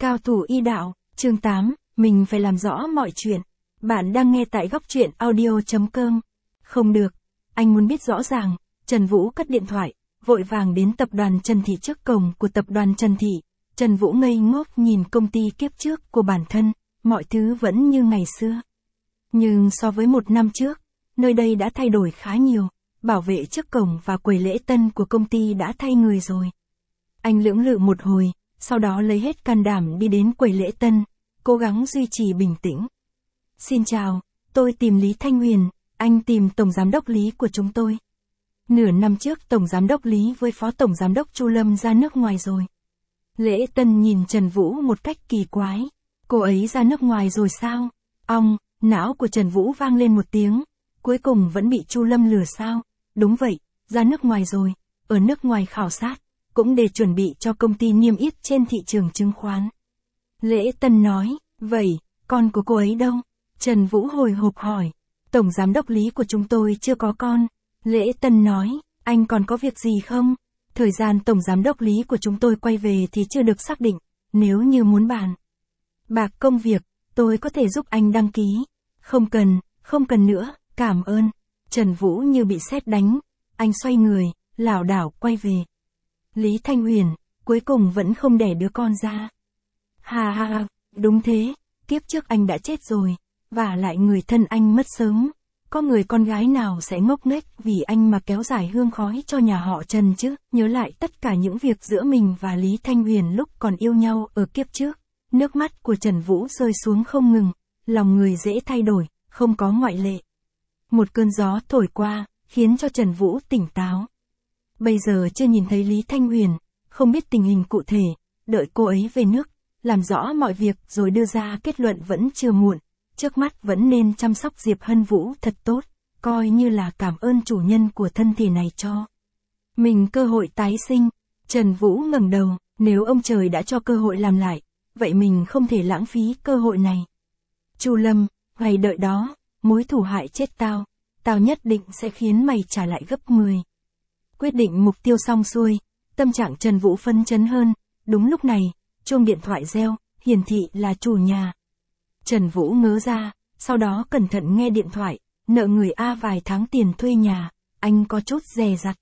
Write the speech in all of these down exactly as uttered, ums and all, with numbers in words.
Cao thủ y đạo, chương tám, mình phải làm rõ mọi chuyện. Bạn đang nghe tại góc truyện audio chấm com. Không được, anh muốn biết rõ ràng. Trần Vũ cất điện thoại, vội vàng đến tập đoàn Trần Thị trước cổng của tập đoàn Trần Thị. Trần Vũ ngây ngốc nhìn công ty kiếp trước của bản thân, mọi thứ vẫn như ngày xưa. Nhưng so với một năm trước, nơi đây đã thay đổi khá nhiều, bảo vệ trước cổng và quầy lễ tân của công ty đã thay người rồi. Anh lưỡng lự một hồi, sau đó lấy hết can đảm đi đến quầy lễ tân, cố gắng duy trì bình tĩnh. Xin chào, tôi tìm Lý Thanh Huyền, anh tìm Tổng Giám đốc Lý của chúng tôi. Nửa năm trước Tổng Giám đốc Lý với Phó Tổng Giám đốc Chu Lâm ra nước ngoài rồi. Lễ tân nhìn Trần Vũ một cách kỳ quái. Cô ấy ra nước ngoài rồi sao? Ong, não của Trần Vũ vang lên một tiếng. Cuối cùng vẫn bị Chu Lâm lừa sao? Đúng vậy, ra nước ngoài rồi, ở nước ngoài khảo sát, cũng để chuẩn bị cho công ty niêm yết trên thị trường chứng khoán. Lễ tân nói, vậy, con của cô ấy đâu? Trần Vũ hồi hộp hỏi. Tổng Giám đốc Lý của chúng tôi chưa có con. Lễ tân nói, anh còn có việc gì không? Thời gian Tổng Giám đốc Lý của chúng tôi quay về thì chưa được xác định, nếu như muốn bàn bạc công việc, tôi có thể giúp anh đăng ký. Không cần, không cần nữa, cảm ơn. Trần Vũ như bị sét đánh, anh xoay người, lảo đảo quay về. Lý Thanh Huyền, cuối cùng vẫn không đẻ đứa con ra. Hà hà hà, đúng thế, kiếp trước anh đã chết rồi, và lại người thân anh mất sớm. Có người con gái nào sẽ ngốc nghếch vì anh mà kéo dài hương khói cho nhà họ Trần chứ? Nhớ lại tất cả những việc giữa mình và Lý Thanh Huyền lúc còn yêu nhau ở kiếp trước. Nước mắt của Trần Vũ rơi xuống không ngừng, lòng người dễ thay đổi, không có ngoại lệ. Một cơn gió thổi qua, khiến cho Trần Vũ tỉnh táo. Bây giờ chưa nhìn thấy Lý Thanh Huyền, không biết tình hình cụ thể, đợi cô ấy về nước, làm rõ mọi việc rồi đưa ra kết luận vẫn chưa muộn. Trước mắt vẫn nên chăm sóc Diệp Hân Vũ thật tốt, coi như là cảm ơn chủ nhân của thân thể này cho mình cơ hội tái sinh. Trần Vũ ngẩng đầu, nếu ông trời đã cho cơ hội làm lại, vậy mình không thể lãng phí cơ hội này. Chu Lâm, ngày đợi đó, mối thù hại chết tao, tao nhất định sẽ khiến mày trả lại gấp mười. Quyết định mục tiêu xong xuôi, tâm trạng Trần Vũ phấn chấn hơn. Đúng lúc này, chuông điện thoại reo, hiển thị là chủ nhà. Trần Vũ ngớ ra, sau đó cẩn thận nghe điện thoại, nợ người A vài tháng tiền thuê nhà, anh có chút dè dặt.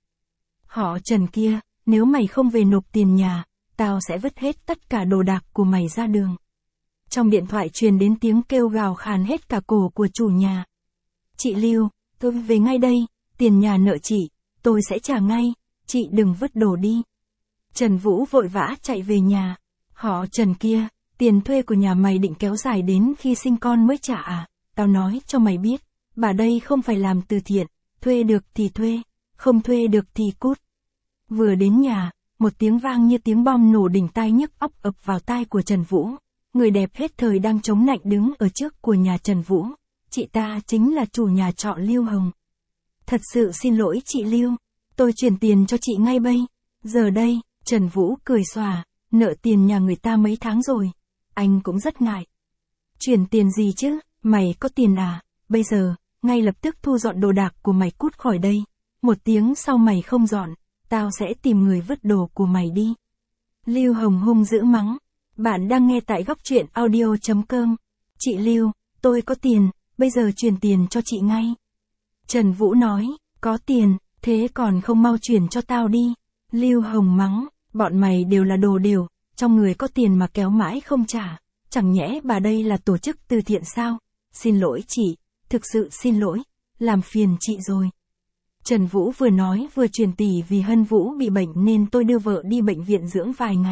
Họ Trần kia, nếu mày không về nộp tiền nhà, tao sẽ vứt hết tất cả đồ đạc của mày ra đường. Trong điện thoại truyền đến tiếng kêu gào khàn hết cả cổ của chủ nhà. Chị Lưu, tôi về ngay đây, tiền nhà nợ chị, tôi sẽ trả ngay, chị đừng vứt đồ đi. Trần Vũ vội vã chạy về nhà. Họ Trần kia, tiền thuê của nhà mày định kéo dài đến khi sinh con mới trả à? Tao nói cho mày biết, bà đây không phải làm từ thiện, thuê được thì thuê, không thuê được thì cút. Vừa đến nhà, một tiếng vang như tiếng bom nổ đỉnh tai nhức óc ập vào tai của Trần Vũ. Người đẹp hết thời đang chống nạnh đứng ở trước của nhà Trần Vũ. Chị ta chính là chủ nhà trọ Lưu Hồng. Thật sự xin lỗi chị Lưu, tôi chuyển tiền cho chị ngay bây giờ đây. Trần Vũ cười xòa, nợ tiền nhà người ta mấy tháng rồi. Anh cũng rất ngại. Chuyển tiền gì chứ, mày có tiền à? Bây giờ, ngay lập tức thu dọn đồ đạc của mày cút khỏi đây. Một tiếng sau mày không dọn, tao sẽ tìm người vứt đồ của mày đi. Lưu Hồng hung dữ mắng. Bạn đang nghe tại góc truyện audio chấm com. Chị Lưu, tôi có tiền, bây giờ chuyển tiền cho chị ngay. Trần Vũ nói, có tiền, thế còn không mau chuyển cho tao đi. Lưu Hồng mắng, bọn mày đều là đồ đều, trong người có tiền mà kéo mãi không trả. Chẳng nhẽ bà đây là tổ chức từ thiện sao? Xin lỗi chị, thực sự xin lỗi, làm phiền chị rồi. Trần Vũ vừa nói vừa truyền tỷ vì Hân Vũ bị bệnh nên tôi đưa vợ đi bệnh viện dưỡng vài ngày.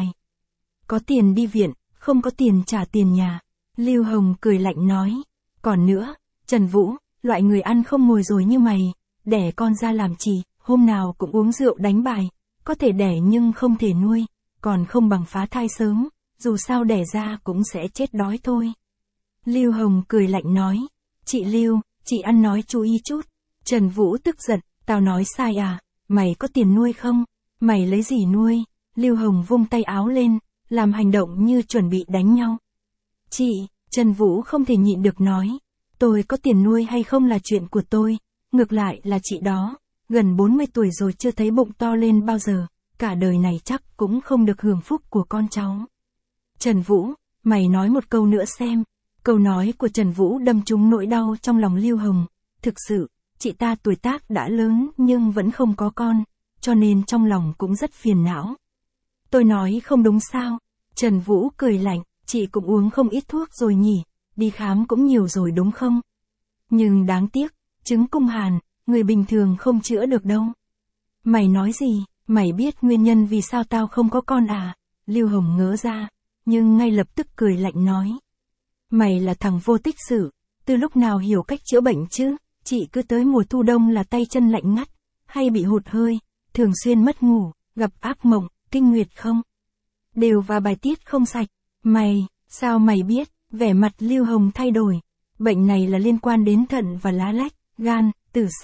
Có tiền đi viện, không có tiền trả tiền nhà. Lưu Hồng cười lạnh nói. Còn nữa, Trần Vũ, loại người ăn không ngồi rồi như mày, đẻ con ra làm gì, hôm nào cũng uống rượu đánh bài, có thể đẻ nhưng không thể nuôi, còn không bằng phá thai sớm, dù sao đẻ ra cũng sẽ chết đói thôi. Lưu Hồng cười lạnh nói. Chị Lưu, chị ăn nói chú ý chút. Trần Vũ tức giận, tao nói sai à, mày có tiền nuôi không? Mày lấy gì nuôi? Lưu Hồng vung tay áo lên, làm hành động như chuẩn bị đánh nhau. Chị, Trần Vũ không thể nhịn được nói. Tôi có tiền nuôi hay không là chuyện của tôi, ngược lại là chị đó, gần bốn mươi tuổi rồi chưa thấy bụng to lên bao giờ, cả đời này chắc cũng không được hưởng phúc của con cháu. Trần Vũ, mày nói một câu nữa xem. Câu nói của Trần Vũ đâm trúng nỗi đau trong lòng Lưu Hồng. Thực sự, chị ta tuổi tác đã lớn nhưng vẫn không có con, cho nên trong lòng cũng rất phiền não. Tôi nói không đúng sao? Trần Vũ cười lạnh, chị cũng uống không ít thuốc rồi nhỉ, đi khám cũng nhiều rồi đúng không? Nhưng đáng tiếc, chứng cung hàn, người bình thường không chữa được đâu. Mày nói gì, mày biết nguyên nhân vì sao tao không có con à? Lưu Hồng ngớ ra, nhưng ngay lập tức cười lạnh nói. Mày là thằng vô tích sự, từ lúc nào hiểu cách chữa bệnh chứ? Chị cứ tới mùa thu đông là tay chân lạnh ngắt, hay bị hụt hơi, thường xuyên mất ngủ, gặp ác mộng, kinh nguyệt không? Đều và bài tiết không sạch. Mày, sao mày biết? Vẻ mặt Lưu Hồng thay đổi. Bệnh này là liên quan đến thận và lá lách, gan, tử C.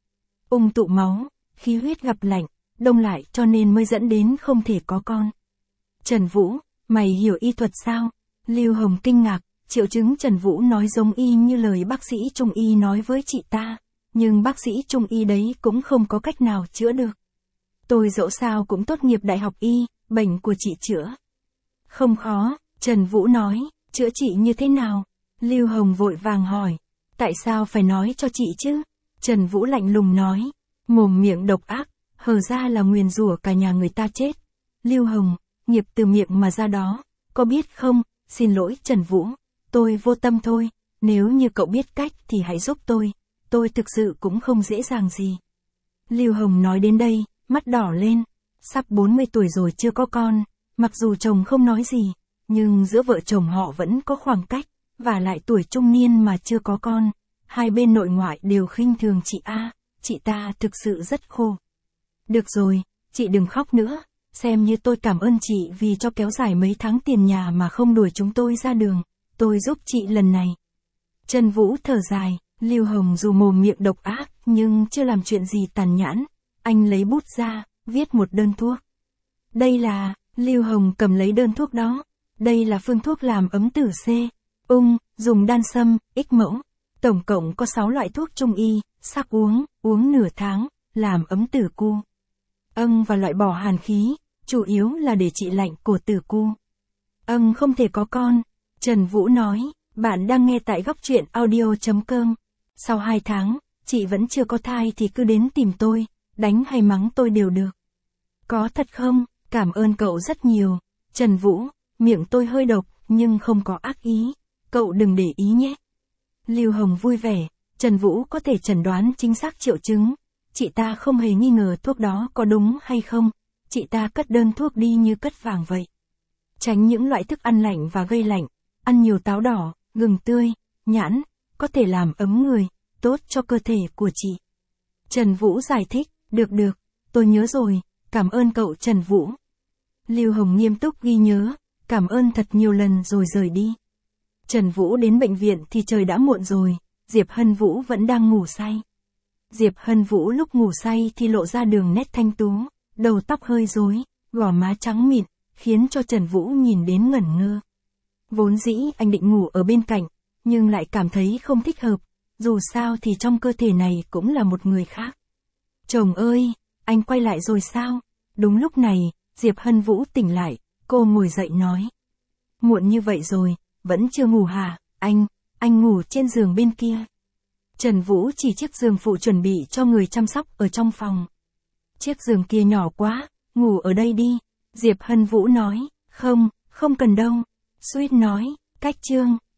Ung tụ máu, khí huyết gặp lạnh, đông lại cho nên mới dẫn đến không thể có con. Trần Vũ, mày hiểu y thuật sao? Lưu Hồng kinh ngạc, triệu chứng Trần Vũ nói giống y như lời bác sĩ Trung y nói với chị ta, nhưng bác sĩ Trung y đấy cũng không có cách nào chữa được. Tôi dẫu sao cũng tốt nghiệp đại học y, bệnh của chị chữa không khó, Trần Vũ nói, chữa trị như thế nào? Lưu Hồng vội vàng hỏi, tại sao phải nói cho chị chứ? Trần Vũ lạnh lùng nói, mồm miệng độc ác, hờ ra là nguyền rủa cả nhà người ta chết. Lưu Hồng, nghiệp từ miệng mà ra đó, có biết không? Xin lỗi Trần Vũ, tôi vô tâm thôi, nếu như cậu biết cách thì hãy giúp tôi, tôi thực sự cũng không dễ dàng gì. Lưu Hồng nói đến đây, mắt đỏ lên, sắp bốn mươi tuổi rồi chưa có con, mặc dù chồng không nói gì, nhưng giữa vợ chồng họ vẫn có khoảng cách, và lại tuổi trung niên mà chưa có con, hai bên nội ngoại đều khinh thường chị A, chị ta thực sự rất khô. Được rồi, chị đừng khóc nữa, xem như tôi cảm ơn chị vì cho kéo dài mấy tháng tiền nhà mà không đuổi chúng tôi ra đường, tôi giúp chị lần này. Trần Vũ thở dài, Lưu Hồng dù mồm miệng độc ác nhưng chưa làm chuyện gì tàn nhẫn, anh lấy bút ra, viết một đơn thuốc. Đây là, Lưu Hồng cầm lấy đơn thuốc đó, đây là phương thuốc làm ấm tử C, ung, dùng đan sâm, ích mẫu, tổng cộng có sáu loại thuốc trung y, sắc uống, uống nửa tháng, làm ấm tử cu. Âng và loại bỏ hàn khí, chủ yếu là để trị lạnh của tử cu. Âng không thể có con, Trần Vũ nói, bạn đang nghe tại góc truyện audio chấm com. Sau hai tháng, chị vẫn chưa có thai thì cứ đến tìm tôi, đánh hay mắng tôi đều được. Có thật không? Cảm ơn cậu rất nhiều. Trần Vũ, miệng tôi hơi độc, nhưng không có ác ý. Cậu đừng để ý nhé. Lưu Hồng vui vẻ, Trần Vũ có thể chẩn đoán chính xác triệu chứng. Chị ta không hề nghi ngờ thuốc đó có đúng hay không. Chị ta cất đơn thuốc đi như cất vàng vậy. Tránh những loại thức ăn lạnh và gây lạnh. Ăn nhiều táo đỏ, gừng tươi, nhãn, có thể làm ấm người, tốt cho cơ thể của chị. Trần Vũ giải thích, được được, tôi nhớ rồi, cảm ơn cậu Trần Vũ. Lưu Hồng nghiêm túc ghi nhớ, cảm ơn thật nhiều lần rồi rời đi. Trần Vũ đến bệnh viện thì trời đã muộn rồi, Diệp Hân Vũ vẫn đang ngủ say. Diệp Hân Vũ lúc ngủ say thì lộ ra đường nét thanh tú, đầu tóc hơi rối, gò má trắng mịn, khiến cho Trần Vũ nhìn đến ngẩn ngơ. Vốn dĩ anh định ngủ ở bên cạnh, nhưng lại cảm thấy không thích hợp, dù sao thì trong cơ thể này cũng là một người khác. Chồng ơi, anh quay lại rồi sao? Đúng lúc này, Diệp Hân Vũ tỉnh lại, cô ngồi dậy nói. Muộn như vậy rồi, vẫn chưa ngủ hả? Anh, anh ngủ trên giường bên kia. Trần Vũ chỉ chiếc giường phụ chuẩn bị cho người chăm sóc ở trong phòng. Chiếc giường kia nhỏ quá, ngủ ở đây đi. Diệp Hân Vũ nói, không, không cần đâu. Sweet nói, cách chương.